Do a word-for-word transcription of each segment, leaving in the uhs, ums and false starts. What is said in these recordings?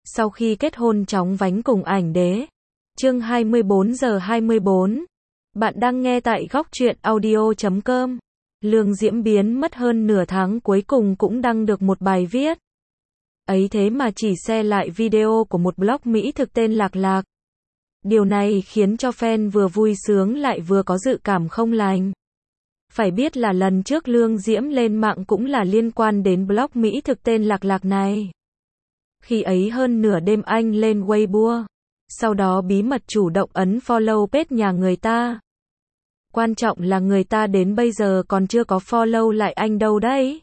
Sau khi kết hôn chóng vánh cùng ảnh đế. Chương hai mươi bốn giờ hai mươi bốn. Bạn đang nghe tại góc truyện audio chấm com. Lương Diễm biến mất hơn nửa tháng cuối cùng cũng đăng được một bài viết. Ấy thế mà chỉ share lại video của một blog Mỹ thực tên Lạc Lạc. Điều này khiến cho fan vừa vui sướng lại vừa có dự cảm không lành. Phải biết là lần trước Lương Diễm lên mạng cũng là liên quan đến blog Mỹ thực tên Lạc Lạc này. Khi ấy hơn nửa đêm anh lên Weibo, sau đó bí mật chủ động ấn follow page nhà người ta. Quan trọng là người ta đến bây giờ còn chưa có follow lại anh đâu đấy.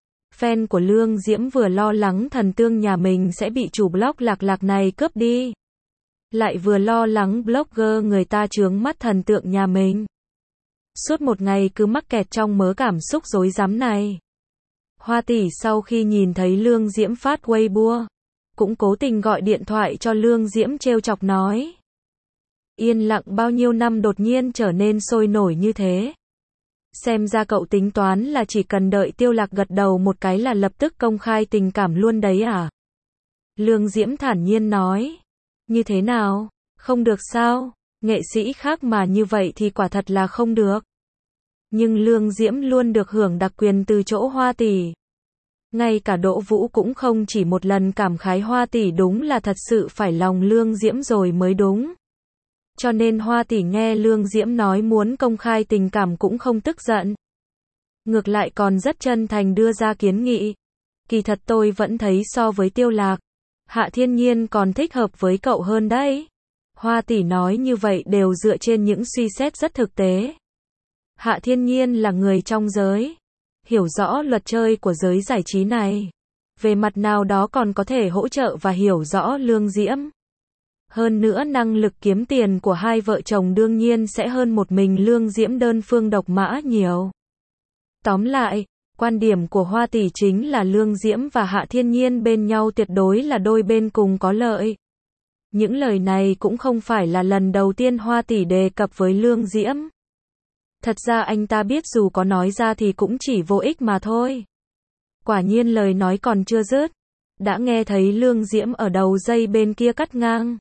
Fan của Lương Diễm vừa lo lắng thần tương nhà mình sẽ bị chủ blog Lạc Lạc này cướp đi, lại vừa lo lắng blogger người ta chướng mắt thần tượng nhà mình. Suốt một ngày cứ mắc kẹt trong mớ cảm xúc rối rắm này. Hoa tỷ sau khi nhìn thấy Lương Diễm phát Weibo, cũng cố tình gọi điện thoại cho Lương Diễm trêu chọc nói. Yên lặng bao nhiêu năm đột nhiên trở nên sôi nổi như thế. Xem ra cậu tính toán là chỉ cần đợi Tiêu Lạc gật đầu một cái là lập tức công khai tình cảm luôn đấy à? Lương Diễm thản nhiên nói. Như thế nào? Không được sao? Nghệ sĩ khác mà như vậy thì quả thật là không được. Nhưng Lương Diễm luôn được hưởng đặc quyền từ chỗ Hoa tỷ. Ngay cả Đỗ Vũ cũng không chỉ một lần cảm khái Hoa tỷ đúng là thật sự phải lòng Lương Diễm rồi mới đúng. Cho nên Hoa tỷ nghe Lương Diễm nói muốn công khai tình cảm cũng không tức giận. Ngược lại còn rất chân thành đưa ra kiến nghị. Kỳ thật tôi vẫn thấy so với Tiêu Lạc, Hạ Thiên Nhiên còn thích hợp với cậu hơn đấy. Hoa tỷ nói như vậy đều dựa trên những suy xét rất thực tế. Hạ Thiên Nhiên là người trong giới, hiểu rõ luật chơi của giới giải trí này. Về mặt nào đó còn có thể hỗ trợ và hiểu rõ Lương Diễm. Hơn nữa năng lực kiếm tiền của hai vợ chồng đương nhiên sẽ hơn một mình Lương Diễm đơn phương độc mã nhiều. Tóm lại, quan điểm của Hoa tỷ chính là Lương Diễm và Hạ Thiên Nhiên bên nhau tuyệt đối là đôi bên cùng có lợi. Những lời này cũng không phải là lần đầu tiên Hoa tỷ đề cập với Lương Diễm. Thật ra anh ta biết dù có nói ra thì cũng chỉ vô ích mà thôi. Quả nhiên lời nói còn chưa dứt, đã nghe thấy Lương Diễm ở đầu dây bên kia cắt ngang.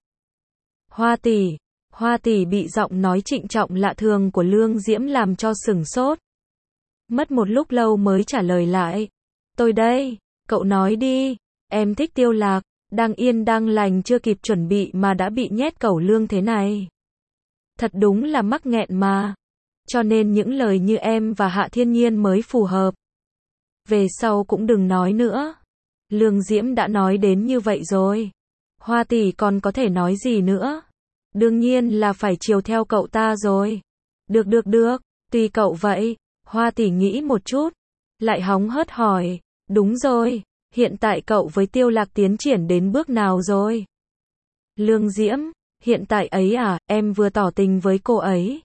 Hoa tỷ, Hoa tỷ bị giọng nói trịnh trọng lạ thường của Lương Diễm làm cho sửng sốt. Mất một lúc lâu mới trả lời lại. Tôi đây, cậu nói đi, em thích Tiêu Lạc, đang yên đang lành chưa kịp chuẩn bị mà đã bị nhét cẩu lương thế này. Thật đúng là mắc nghẹn mà. Cho nên những lời như em và Hạ Thiên Nhiên mới phù hợp. Về sau cũng đừng nói nữa. Lương Diễm đã nói đến như vậy rồi. Hoa tỷ còn có thể nói gì nữa? Đương nhiên là phải chiều theo cậu ta rồi. Được được được, tùy cậu vậy. Hoa tỷ nghĩ một chút, lại hóng hớt hỏi. Đúng rồi, hiện tại cậu với Tiêu Lạc tiến triển đến bước nào rồi? Lương Diễm, hiện tại ấy à, em vừa tỏ tình với cô ấy.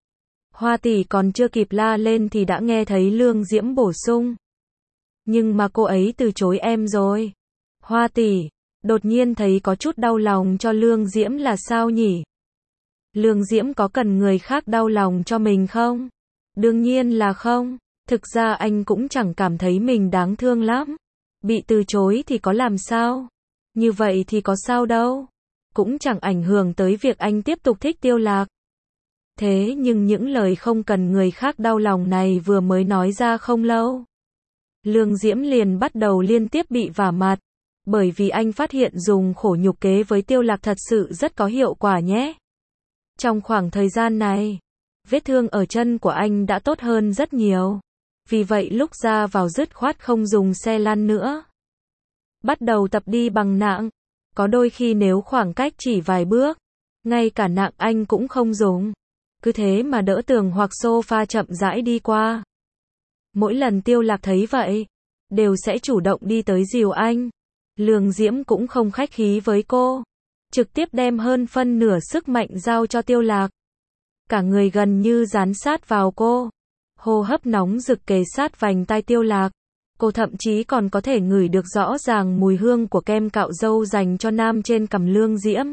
Hoa tỷ còn chưa kịp la lên thì đã nghe thấy Lương Diễm bổ sung. Nhưng mà cô ấy từ chối em rồi. Hoa tỷ, đột nhiên thấy có chút đau lòng cho Lương Diễm là sao nhỉ? Lương Diễm có cần người khác đau lòng cho mình không? Đương nhiên là không. Thực ra anh cũng chẳng cảm thấy mình đáng thương lắm. Bị từ chối thì có làm sao? Như vậy thì có sao đâu. Cũng chẳng ảnh hưởng tới việc anh tiếp tục thích Tiêu Lạc. Thế nhưng những lời không cần người khác đau lòng này vừa mới nói ra không lâu, Lương Diễm liền bắt đầu liên tiếp bị vả mặt. Bởi vì anh phát hiện dùng khổ nhục kế với Tiêu Lạc thật sự rất có hiệu quả nhé. Trong khoảng thời gian này, vết thương ở chân của anh đã tốt hơn rất nhiều. Vì vậy lúc ra vào dứt khoát không dùng xe lăn nữa. Bắt đầu tập đi bằng nạng. Có đôi khi nếu khoảng cách chỉ vài bước, ngay cả nạng anh cũng không dùng. Cứ thế mà đỡ tường hoặc sofa chậm rãi đi qua. Mỗi lần Tiêu Lạc thấy vậy, đều sẽ chủ động đi tới dìu anh. Lương Diễm cũng không khách khí với cô, trực tiếp đem hơn phân nửa sức mạnh giao cho Tiêu Lạc. Cả người gần như dán sát vào cô, hô hấp nóng rực kề sát vành tai Tiêu Lạc. Cô thậm chí còn có thể ngửi được rõ ràng mùi hương của kem cạo râu dành cho nam trên cằm Lương Diễm.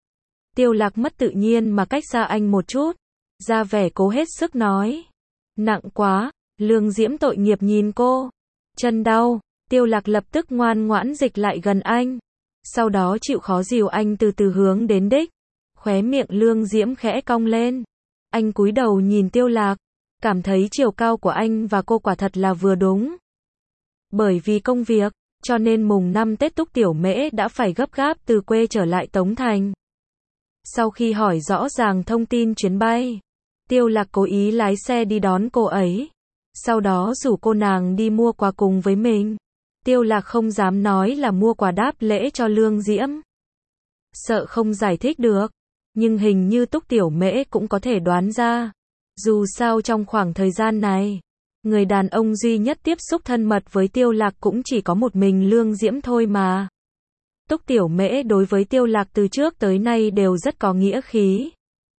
Tiêu Lạc mất tự nhiên mà cách xa anh một chút, ra vẻ cố hết sức nói. Nặng quá. Lương Diễm tội nghiệp nhìn cô. Chân đau. Tiêu Lạc lập tức ngoan ngoãn dịch lại gần anh. Sau đó chịu khó dìu anh từ từ hướng đến đích. Khóe miệng Lương Diễm khẽ cong lên. Anh cúi đầu nhìn Tiêu Lạc, cảm thấy chiều cao của anh và cô quả thật là vừa đúng. Bởi vì công việc, cho nên mùng năm Tết Túc Tiểu Mễ đã phải gấp gáp từ quê trở lại Tống Thành. Sau khi hỏi rõ ràng thông tin chuyến bay, Tiêu Lạc cố ý lái xe đi đón cô ấy. Sau đó rủ cô nàng đi mua quà cùng với mình. Tiêu Lạc không dám nói là mua quà đáp lễ cho Lương Diễm. Sợ không giải thích được. Nhưng hình như Túc Tiểu Mễ cũng có thể đoán ra. Dù sao trong khoảng thời gian này, người đàn ông duy nhất tiếp xúc thân mật với Tiêu Lạc cũng chỉ có một mình Lương Diễm thôi mà. Túc Tiểu Mễ đối với Tiêu Lạc từ trước tới nay đều rất có nghĩa khí.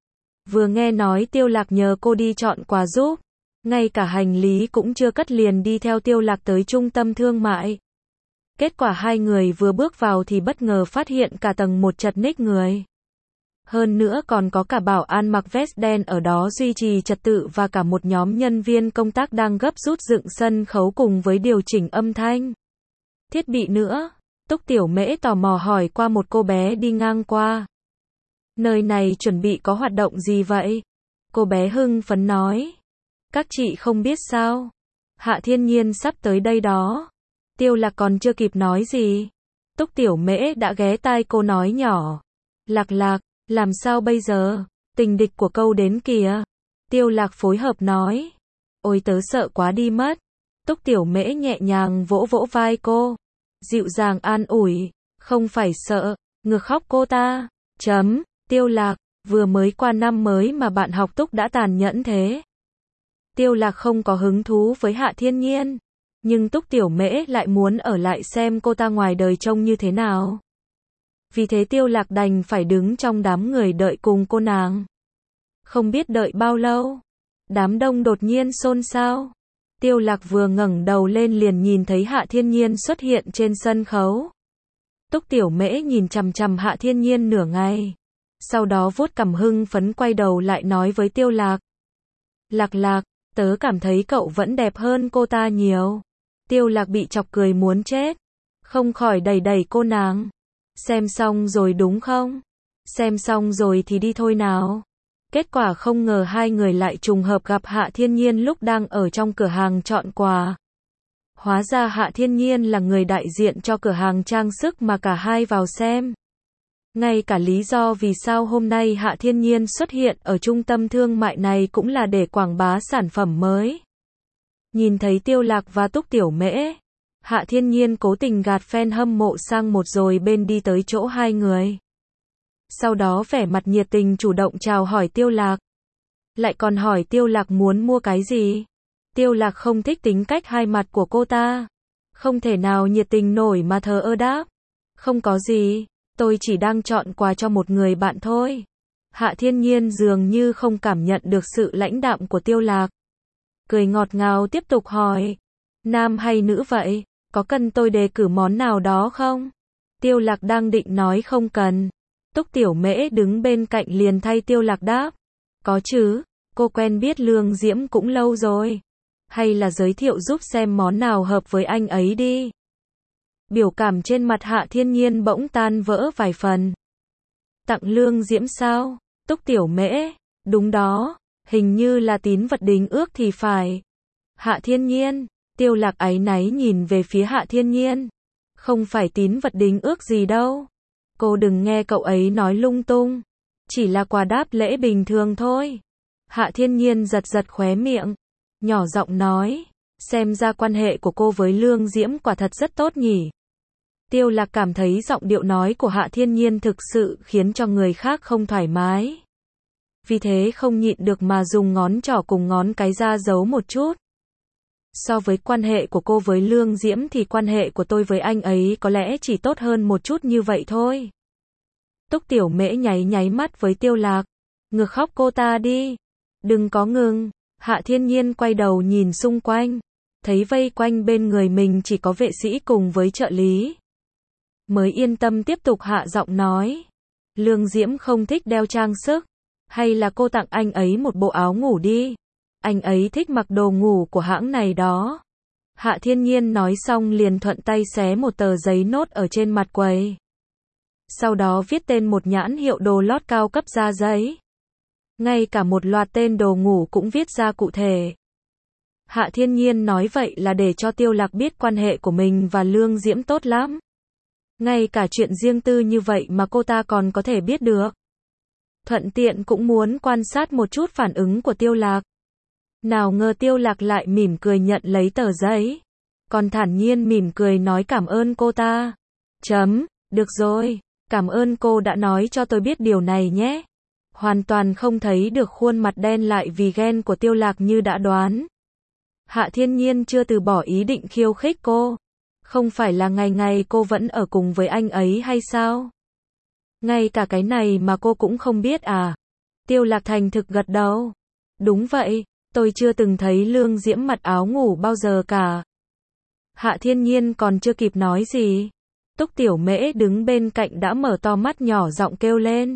Vừa nghe nói Tiêu Lạc nhờ cô đi chọn quà giúp, ngay cả hành lý cũng chưa cất liền đi theo Tiêu Lạc tới trung tâm thương mại. Kết quả hai người vừa bước vào thì bất ngờ phát hiện cả tầng một chật ních người. Hơn nữa còn có cả bảo an mặc vest đen ở đó duy trì trật tự và cả một nhóm nhân viên công tác đang gấp rút dựng sân khấu cùng với điều chỉnh âm thanh, thiết bị nữa. Túc Tiểu Mễ tò mò hỏi qua một cô bé đi ngang qua. Nơi này chuẩn bị có hoạt động gì vậy? Cô bé hưng phấn nói. Các chị không biết sao? Hạ Thiên Nhiên sắp tới đây đó. Tiêu Lạc còn chưa kịp nói gì. Túc Tiểu Mễ đã ghé tai cô nói nhỏ. Lạc Lạc, làm sao bây giờ? Tình địch của câu đến kìa. Tiêu Lạc phối hợp nói. Ôi tớ sợ quá đi mất. Túc Tiểu Mễ nhẹ nhàng vỗ vỗ vai cô. Dịu dàng an ủi. Không phải sợ, ngược khóc cô ta. Chấm, Tiêu Lạc, vừa mới qua năm mới mà bạn học Túc đã tàn nhẫn thế. Tiêu Lạc không có hứng thú với Hạ Thiên Nhiên. Nhưng Túc Tiểu Mễ lại muốn ở lại xem cô ta ngoài đời trông như thế nào. Vì thế Tiêu Lạc đành phải đứng trong đám người đợi cùng cô nàng. Không biết đợi bao lâu, đám đông đột nhiên xôn xao. Tiêu Lạc vừa ngẩng đầu lên liền nhìn thấy Hạ Thiên Nhiên xuất hiện trên sân khấu. Túc Tiểu Mễ nhìn chằm chằm Hạ Thiên Nhiên nửa ngày. Sau đó vuốt cằm hưng phấn quay đầu lại nói với Tiêu Lạc. Lạc Lạc, tớ cảm thấy cậu vẫn đẹp hơn cô ta nhiều. Tiêu Lạc bị chọc cười muốn chết. Không khỏi đẩy đẩy cô nàng. Xem xong rồi đúng không? Xem xong rồi thì đi thôi nào. Kết quả không ngờ hai người lại trùng hợp gặp Hạ Thiên Nhiên lúc đang ở trong cửa hàng chọn quà. Hóa ra Hạ Thiên Nhiên là người đại diện cho cửa hàng trang sức mà cả hai vào xem. Ngay cả lý do vì sao hôm nay Hạ Thiên Nhiên xuất hiện ở trung tâm thương mại này cũng là để quảng bá sản phẩm mới. Nhìn thấy Tiêu Lạc và Túc Tiểu Mễ, Hạ Thiên Nhiên cố tình gạt fan hâm mộ sang một rồi bên đi tới chỗ hai người. Sau đó vẻ mặt nhiệt tình chủ động chào hỏi Tiêu Lạc. Lại còn hỏi Tiêu Lạc muốn mua cái gì. Tiêu Lạc không thích tính cách hai mặt của cô ta. Không thể nào nhiệt tình nổi mà thờ ơ đáp. Không có gì, tôi chỉ đang chọn quà cho một người bạn thôi. Hạ Thiên Nhiên dường như không cảm nhận được sự lãnh đạm của Tiêu Lạc. Cười ngọt ngào tiếp tục hỏi. Nam hay nữ vậy? Có cần tôi đề cử món nào đó không? Tiêu Lạc đang định nói không cần. Túc Tiểu Mễ đứng bên cạnh liền thay Tiêu Lạc đáp. Có chứ, cô quen biết Lương Diễm cũng lâu rồi. Hay là giới thiệu giúp xem món nào hợp với anh ấy đi. Biểu cảm trên mặt Hạ Thiên Nhiên bỗng tan vỡ vài phần. Tặng Lương Diễm sao? Túc Tiểu Mễ, đúng đó, hình như là tín vật đính ước thì phải. Hạ Thiên Nhiên, Tiêu Lạc áy náy nhìn về phía Hạ Thiên Nhiên. Không phải tín vật đính ước gì đâu. Cô đừng nghe cậu ấy nói lung tung. Chỉ là quà đáp lễ bình thường thôi. Hạ Thiên Nhiên giật giật khóe miệng. Nhỏ giọng nói. Xem ra quan hệ của cô với Lương Diễm quả thật rất tốt nhỉ. Tiêu Lạc cảm thấy giọng điệu nói của Hạ Thiên Nhiên thực sự khiến cho người khác không thoải mái. Vì thế không nhịn được mà dùng ngón trỏ cùng ngón cái ra giấu một chút. So với quan hệ của cô với Lương Diễm thì quan hệ của tôi với anh ấy có lẽ chỉ tốt hơn một chút như vậy thôi. Túc Tiểu Mễ nháy nháy mắt với Tiêu Lạc. Ngược khóc cô ta đi. Đừng có ngừng. Hạ Thiên Nhiên quay đầu nhìn xung quanh. Thấy vây quanh bên người mình chỉ có vệ sĩ cùng với trợ lý. Mới yên tâm tiếp tục hạ giọng nói. Lương Diễm không thích đeo trang sức. Hay là cô tặng anh ấy một bộ áo ngủ đi. Anh ấy thích mặc đồ ngủ của hãng này đó. Hạ Thiên Nhiên nói xong liền thuận tay xé một tờ giấy nốt ở trên mặt quầy. sau đó viết tên một nhãn hiệu đồ lót cao cấp ra giấy. Ngay cả một loạt tên đồ ngủ cũng viết ra cụ thể. Hạ Thiên Nhiên nói vậy là để cho Tiêu Lạc biết quan hệ của mình và Lương Diễm tốt lắm. Ngay cả chuyện riêng tư như vậy mà cô ta còn có thể biết được. Thuận tiện cũng muốn quan sát một chút phản ứng của Tiêu Lạc. Nào ngờ Tiêu Lạc lại mỉm cười nhận lấy tờ giấy. Còn thản nhiên mỉm cười nói cảm ơn cô ta. Chấm, được rồi, cảm ơn cô đã nói cho tôi biết điều này nhé. Hoàn toàn không thấy được khuôn mặt đen lại vì ghen của Tiêu Lạc như đã đoán. Hạ Thiên Nhiên chưa từ bỏ ý định khiêu khích cô. Không phải là ngày ngày cô vẫn ở cùng với anh ấy hay sao? Ngay cả cái này mà cô cũng không biết à? Tiêu Lạc thành thực gật đầu. Đúng vậy, tôi chưa từng thấy Lương Diễm mặc áo ngủ bao giờ cả. Hạ Thiên Nhiên còn chưa kịp nói gì. Túc Tiểu Mễ đứng bên cạnh đã mở to mắt nhỏ giọng kêu lên.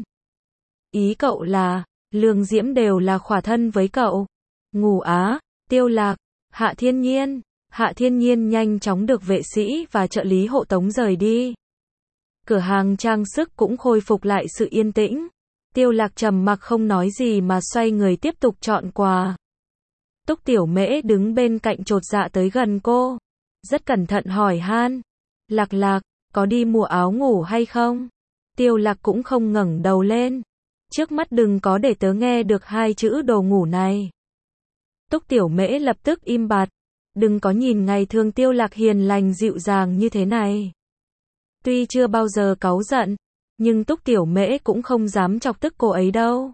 Ý cậu là, Lương Diễm đều là khỏa thân với cậu. Ngủ á, Tiêu Lạc, Hạ Thiên Nhiên. Hạ Thiên Nhiên nhanh chóng được vệ sĩ và trợ lý hộ tống rời đi. Cửa hàng trang sức cũng khôi phục lại sự yên tĩnh. Tiêu Lạc trầm mặc không nói gì mà xoay người tiếp tục chọn quà. Túc Tiểu Mễ đứng bên cạnh chột dạ tới gần cô. Rất cẩn thận hỏi han. Lạc Lạc, có đi mua áo ngủ hay không? Tiêu Lạc cũng không ngẩng đầu lên. Trước mắt đừng có để tớ nghe được hai chữ đồ ngủ này. Túc Tiểu Mễ lập tức im bặt. Đừng có nhìn ngày thường Tiêu Lạc hiền lành dịu dàng như thế này. Tuy chưa bao giờ cáu giận, nhưng Túc Tiểu Mễ cũng không dám chọc tức cô ấy đâu.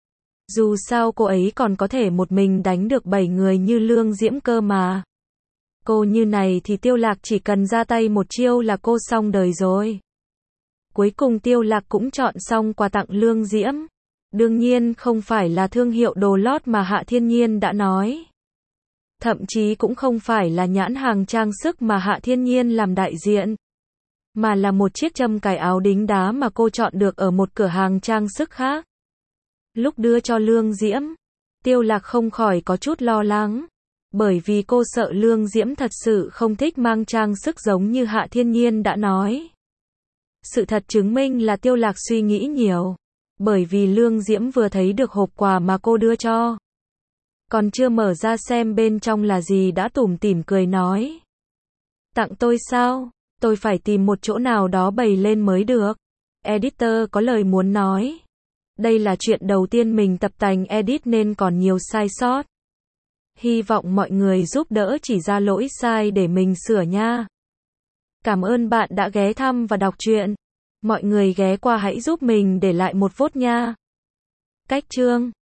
Dù sao cô ấy còn có thể một mình đánh được bảy người như Lương Diễm cơ mà. Cô như này thì Tiêu Lạc chỉ cần ra tay một chiêu là cô xong đời rồi. Cuối cùng Tiêu Lạc cũng chọn xong quà tặng Lương Diễm. Đương nhiên không phải là thương hiệu đồ lót mà Hạ Thiên Nhiên đã nói. Thậm chí cũng không phải là nhãn hàng trang sức mà Hạ Thiên Nhiên làm đại diện. Mà là một chiếc châm cài áo đính đá mà cô chọn được ở một cửa hàng trang sức khác. Lúc đưa cho Lương Diễm, Tiêu Lạc không khỏi có chút lo lắng. Bởi vì cô sợ Lương Diễm thật sự không thích mang trang sức giống như Hạ Thiên Nhiên đã nói. Sự thật chứng minh là Tiêu Lạc suy nghĩ nhiều. Bởi vì Lương Diễm vừa thấy được hộp quà mà cô đưa cho. Còn chưa mở ra xem bên trong là gì đã tủm tỉm cười nói. Tặng tôi sao? Tôi phải tìm một chỗ nào đó bày lên mới được. Editor có lời muốn nói. Đây là chuyện đầu tiên mình tập tành edit nên còn nhiều sai sót. Hy vọng mọi người giúp đỡ chỉ ra lỗi sai để mình sửa nha. Cảm ơn bạn đã ghé thăm và đọc truyện. Mọi người ghé qua hãy giúp mình để lại một vote nha. Cách chương